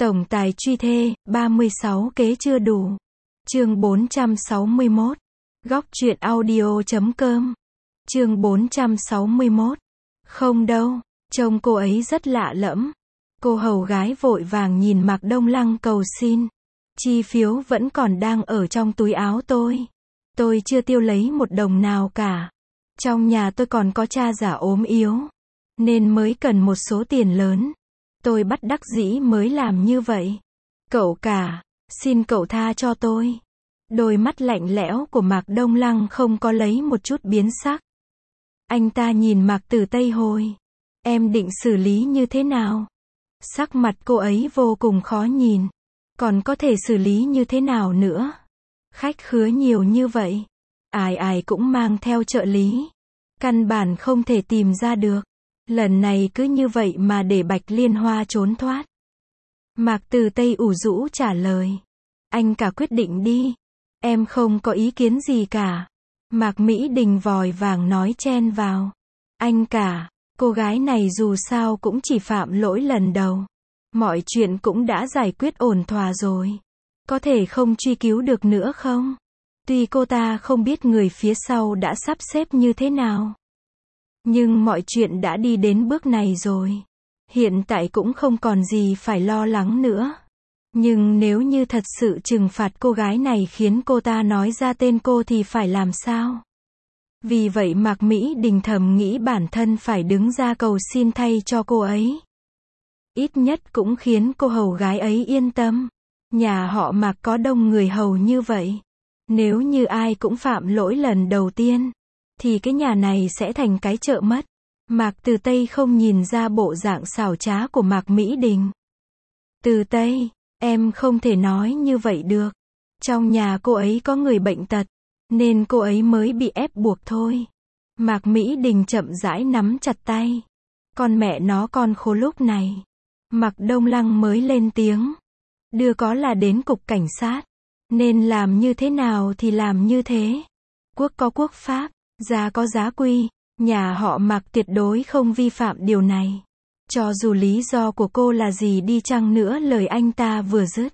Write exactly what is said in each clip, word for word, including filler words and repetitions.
Tổng tài truy thê, ba mươi sáu kế chưa đủ. Chương bốn trăm sáu mươi mốt. Góc truyện audio chấm com. Chương bốn trăm sáu mươi mốt. Không đâu, trông cô ấy rất lạ lẫm. Cô hầu gái vội vàng nhìn Mạc Đông Lăng cầu xin. Chi phiếu vẫn còn đang ở trong túi áo tôi. Tôi chưa tiêu lấy một đồng nào cả. Trong nhà tôi còn có cha già ốm yếu, nên mới cần một số tiền lớn. Tôi bất đắc dĩ mới làm như vậy. Cậu cả, xin cậu tha cho tôi. Đôi mắt lạnh lẽo của Mạc Đông Lăng không có lấy một chút biến sắc. Anh ta nhìn Mạc Tử Tây hồi. Em định xử lý như thế nào? Sắc mặt cô ấy vô cùng khó nhìn. Còn có thể xử lý như thế nào nữa? Khách khứa nhiều như vậy. Ai ai cũng mang theo trợ lý. Căn bản không thể tìm ra được. Lần này cứ như vậy mà để Bạch Liên Hoa trốn thoát. Mạc Tử Tây ủ rũ trả lời. Anh cả quyết định đi. Em không có ý kiến gì cả. Mạc Mỹ Đình vòi vàng nói chen vào. Anh cả, cô gái này dù sao cũng chỉ phạm lỗi lần đầu. Mọi chuyện cũng đã giải quyết ổn thỏa rồi. Có thể không truy cứu được nữa không? Tuy cô ta không biết người phía sau đã sắp xếp như thế nào. Nhưng mọi chuyện đã đi đến bước này rồi. Hiện tại cũng không còn gì phải lo lắng nữa. Nhưng nếu như thật sự trừng phạt cô gái này khiến cô ta nói ra tên cô thì phải làm sao? Vì vậy Mạc Mỹ Đình thầm nghĩ bản thân phải đứng ra cầu xin thay cho cô ấy. Ít nhất cũng khiến cô hầu gái ấy yên tâm. Nhà họ Mạc có đông người hầu như vậy. Nếu như ai cũng phạm lỗi lần đầu tiên, thì cái nhà này sẽ thành cái chợ mất. Mạc Tử Tây không nhìn ra bộ dạng xảo trá của Mạc Mỹ Đình. Tử Tây, em không thể nói như vậy được. Trong nhà cô ấy có người bệnh tật, nên cô ấy mới bị ép buộc thôi. Mạc Mỹ Đình chậm rãi nắm chặt tay. Con mẹ nó con khố lúc này. Mạc Đông Lăng mới lên tiếng. Đưa có là đến cục cảnh sát. Nên làm như thế nào thì làm như thế. Quốc có quốc pháp, giá có giá quy. Nhà họ Mạc tuyệt đối không vi phạm điều này. Cho dù lý do của cô là gì đi chăng nữa, lời anh ta vừa dứt.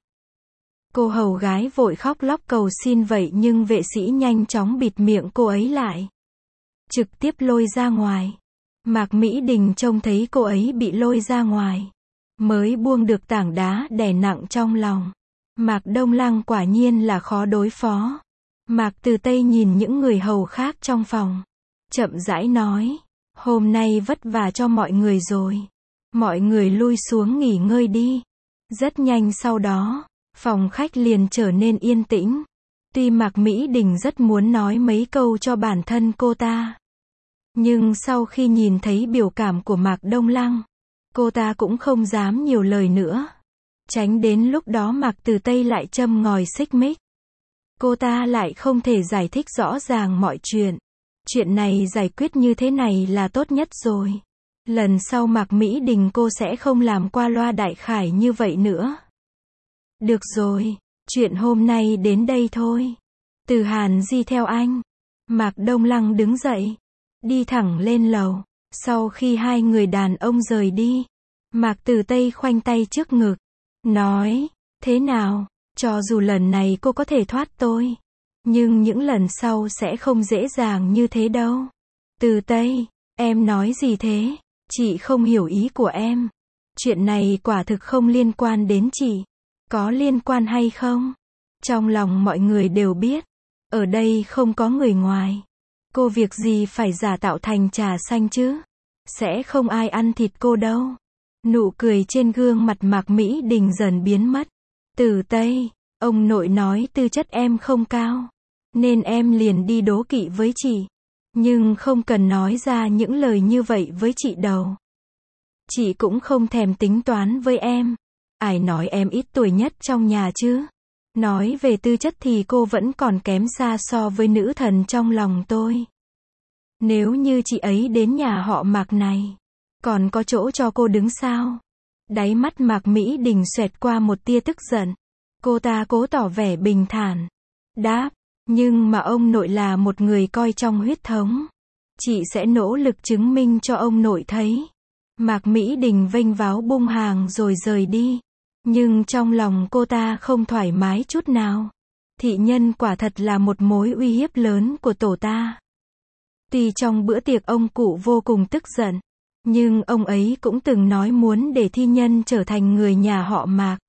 Cô hầu gái vội khóc lóc cầu xin vậy nhưng vệ sĩ nhanh chóng bịt miệng cô ấy lại. Trực tiếp lôi ra ngoài. Mạc Mỹ Đình trông thấy cô ấy bị lôi ra ngoài. Mới buông được tảng đá đè nặng trong lòng. Mạc Đông Lăng quả nhiên là khó đối phó. Mạc Tử Tây nhìn những người hầu khác trong phòng. Chậm rãi nói. Hôm nay vất vả cho mọi người rồi. Mọi người lui xuống nghỉ ngơi đi. Rất nhanh sau đó, phòng khách liền trở nên yên tĩnh. Tuy Mạc Mỹ Đình rất muốn nói mấy câu cho bản thân cô ta. Nhưng sau khi nhìn thấy biểu cảm của Mạc Đông Lăng, cô ta cũng không dám nhiều lời nữa. Tránh đến lúc đó Mạc Tử Tây lại châm ngòi xích mích. Cô ta lại không thể giải thích rõ ràng mọi chuyện. Chuyện này giải quyết như thế này là tốt nhất rồi. Lần sau Mạc Mỹ Đình cô sẽ không làm qua loa đại khải như vậy nữa. Được rồi, chuyện hôm nay đến đây thôi. Từ Hàn Di theo anh. Mạc Đông Lăng đứng dậy. Đi thẳng lên lầu. Sau khi hai người đàn ông rời đi, Mạc Tử Tây khoanh tay trước ngực. Nói, thế nào, cho dù lần này cô có thể thoát tôi. Nhưng những lần sau sẽ không dễ dàng như thế đâu. Tử Tây, em nói gì thế? Chị không hiểu ý của em. Chuyện này quả thực không liên quan đến chị. Có liên quan hay không? Trong lòng mọi người đều biết. Ở đây không có người ngoài. Cô việc gì phải giả tạo thành trà xanh chứ? Sẽ không ai ăn thịt cô đâu. Nụ cười trên gương mặt Mạc Mỹ Đình dần biến mất. Tử Tây, ông nội nói tư chất em không cao. Nên em liền đi đố kỵ với chị. Nhưng không cần nói ra những lời như vậy với chị đâu. Chị cũng không thèm tính toán với em. Ai nói em ít tuổi nhất trong nhà chứ? Nói về tư chất thì cô vẫn còn kém xa so với nữ thần trong lòng tôi. Nếu như chị ấy đến nhà họ Mạc này, còn có chỗ cho cô đứng sao? Đáy mắt Mạc Mỹ Đình xoẹt qua một tia tức giận. Cô ta cố tỏ vẻ bình thản. Đáp, nhưng mà ông nội là một người coi trong huyết thống. Chị sẽ nỗ lực chứng minh cho ông nội thấy. Mạc Mỹ Đình vênh váo bung hàng rồi rời đi. Nhưng trong lòng cô ta không thoải mái chút nào. Thị nhân quả thật là một mối uy hiếp lớn của tổ ta. Tuy trong bữa tiệc ông cụ vô cùng tức giận, nhưng ông ấy cũng từng nói muốn để thi nhân trở thành người nhà họ Mạc.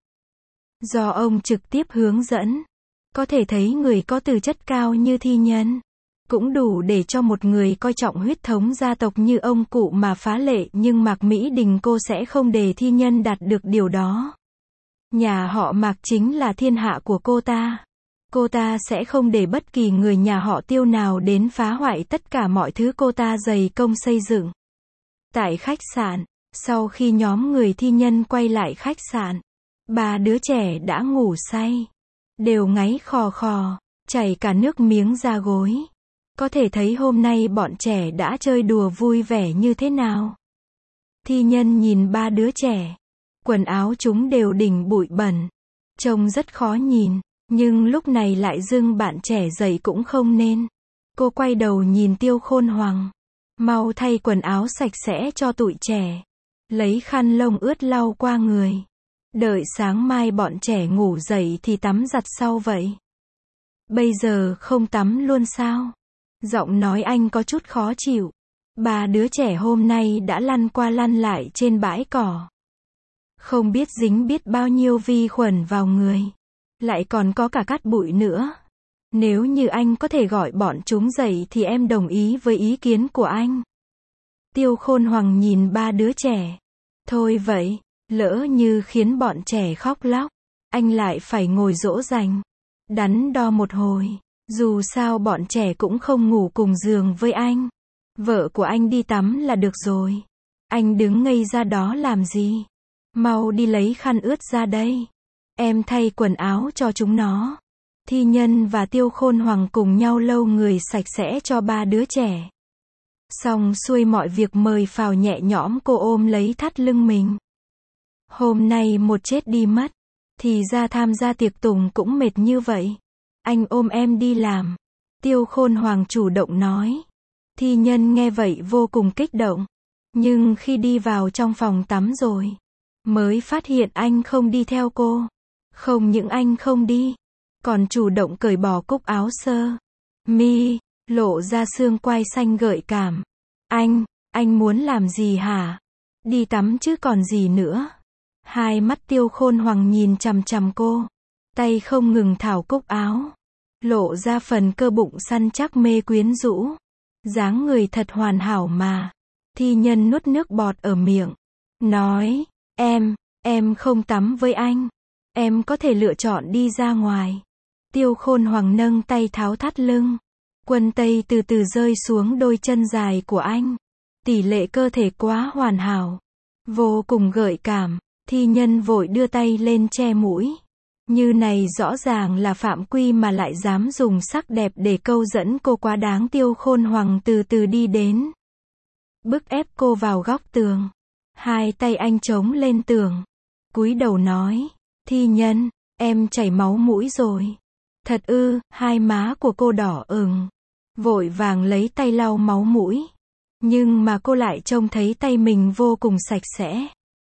Do ông trực tiếp hướng dẫn, có thể thấy người có tư chất cao như thi nhân, cũng đủ để cho một người coi trọng huyết thống gia tộc như ông cụ mà phá lệ, nhưng Mạc Mỹ Đình cô sẽ không để thi nhân đạt được điều đó. Nhà họ Mạc chính là thiên hạ của cô ta. Cô ta sẽ không để bất kỳ người nhà họ Tiêu nào đến phá hoại tất cả mọi thứ cô ta dày công xây dựng. Tại khách sạn, sau khi nhóm người thi nhân quay lại khách sạn, ba đứa trẻ đã ngủ say, đều ngáy khò khò, chảy cả nước miếng ra gối. Có thể thấy hôm nay bọn trẻ đã chơi đùa vui vẻ như thế nào. Thi nhân nhìn ba đứa trẻ, quần áo chúng đều đỉnh bụi bẩn, trông rất khó nhìn, nhưng lúc này lại dưng bạn trẻ dậy cũng không nên. Cô quay đầu nhìn Tiêu Khôn Hoàng, mau thay quần áo sạch sẽ cho tụi trẻ, lấy khăn lông ướt lau qua người, đợi sáng mai bọn trẻ ngủ dậy thì tắm giặt sau vậy. Bây giờ không tắm luôn sao? Giọng nói anh có chút khó chịu. Ba đứa trẻ hôm nay đã lăn qua lăn lại trên bãi cỏ, không biết dính biết bao nhiêu vi khuẩn vào người, lại còn có cả cát bụi nữa. Nếu như anh có thể gọi bọn chúng dậy thì em đồng ý với ý kiến của anh. Tiêu Khôn Hoàng nhìn ba đứa trẻ. Thôi vậy, lỡ như khiến bọn trẻ khóc lóc, anh lại phải ngồi dỗ dành, đắn đo một hồi. Dù sao bọn trẻ cũng không ngủ cùng giường với anh. Vợ của anh đi tắm là được rồi. Anh đứng ngây ra đó làm gì? Mau đi lấy khăn ướt ra đây. Em thay quần áo cho chúng nó. Thi nhân và Tiêu Khôn Hoàng cùng nhau lau người sạch sẽ cho ba đứa trẻ. Xong xuôi mọi việc mời phào nhẹ nhõm, cô ôm lấy thắt lưng mình. Hôm nay một chết đi mất, thì ra tham gia tiệc tùng cũng mệt như vậy. Anh ôm em đi làm. Tiêu Khôn Hoàng chủ động nói. Thi nhân nghe vậy vô cùng kích động. Nhưng khi đi vào trong phòng tắm rồi, mới phát hiện anh không đi theo cô. Không những anh không đi, còn chủ động cởi bỏ cúc áo sơ mi, lộ ra xương quai xanh gợi cảm. Anh, anh muốn làm gì hả? Đi tắm chứ còn gì nữa. Hai mắt Tiêu Khôn Hoàng nhìn chằm chằm cô, tay không ngừng thảo cúc áo, lộ ra phần cơ bụng săn chắc mê quyến rũ. Dáng người thật hoàn hảo mà. Thi nhân nuốt nước bọt ở miệng, nói, em, em không tắm với anh. Em có thể lựa chọn đi ra ngoài. Tiêu Khôn Hoàng nâng tay tháo thắt lưng. Quần tây từ từ rơi xuống đôi chân dài của anh. Tỷ lệ cơ thể quá hoàn hảo, vô cùng gợi cảm. Thi nhân vội đưa tay lên che mũi. Như này rõ ràng là phạm quy mà lại dám dùng sắc đẹp để câu dẫn cô, quá đáng. Tiêu Khôn Hoàng từ từ đi đến, bức ép cô vào góc tường. Hai tay anh chống lên tường, cúi đầu nói, Thi nhân, em chảy máu mũi rồi. Thật ư? Hai má của cô đỏ ửng, vội vàng lấy tay lau máu mũi. Nhưng mà cô lại trông thấy tay mình vô cùng sạch sẽ.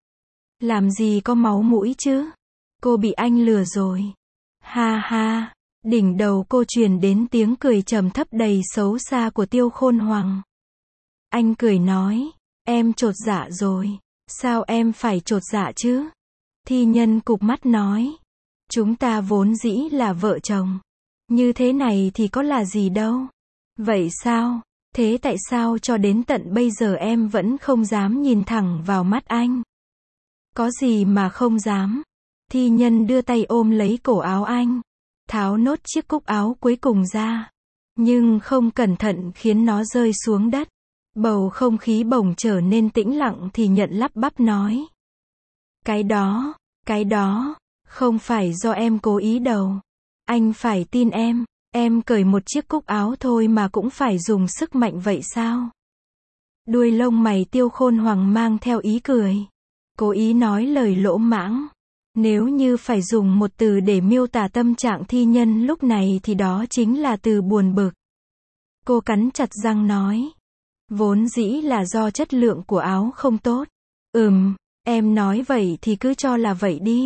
Làm gì có máu mũi chứ? Cô bị anh lừa rồi. Ha ha. Đỉnh đầu cô truyền đến tiếng cười trầm thấp đầy xấu xa của Tiêu Khôn Hoàng. Anh cười nói, em chột dạ rồi. Sao em phải chột dạ chứ? Thi nhân cụp mắt nói, chúng ta vốn dĩ là vợ chồng. Như thế này thì có là gì đâu. Vậy sao? Thế tại sao cho đến tận bây giờ em vẫn không dám nhìn thẳng vào mắt anh? Có gì mà không dám? Thi nhân đưa tay ôm lấy cổ áo anh, tháo nốt chiếc cúc áo cuối cùng ra, nhưng không cẩn thận khiến nó rơi xuống đất. Bầu không khí bỗng trở nên tĩnh lặng thì nhận lắp bắp nói, cái đó, cái đó, không phải do em cố ý đâu. Anh phải tin em, em cởi một chiếc cúc áo thôi mà cũng phải dùng sức mạnh vậy sao? Đuôi lông mày Tiêu Khôn Hoàng mang theo ý cười, cố ý nói lời lỗ mãng. Nếu như phải dùng một từ để miêu tả tâm trạng thi nhân lúc này thì đó chính là từ buồn bực. Cô cắn chặt răng nói, vốn dĩ là do chất lượng của áo không tốt. Ừm, em nói vậy thì cứ cho là vậy đi.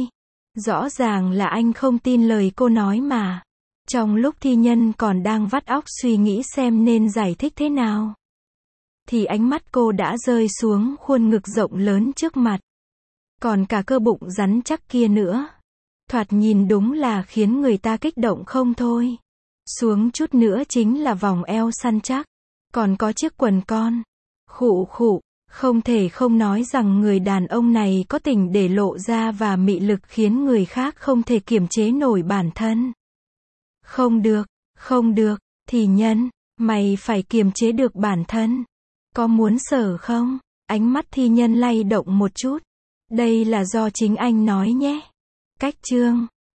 Rõ ràng là anh không tin lời cô nói mà. Trong lúc thi nhân còn đang vắt óc suy nghĩ xem nên giải thích thế nào, thì ánh mắt cô đã rơi xuống khuôn ngực rộng lớn trước mặt. Còn cả cơ bụng rắn chắc kia nữa. Thoạt nhìn đúng là khiến người ta kích động không thôi. Xuống chút nữa chính là vòng eo săn chắc. Còn có chiếc quần con. Khụ khụ, không thể không nói rằng người đàn ông này có tình để lộ ra và mị lực khiến người khác không thể kiềm chế nổi bản thân. Không được, không được, thì nhân, mày phải kiềm chế được bản thân. Có muốn sờ không? Ánh mắt thi nhân lay động một chút. Đây là do chính anh nói nhé. Cách chương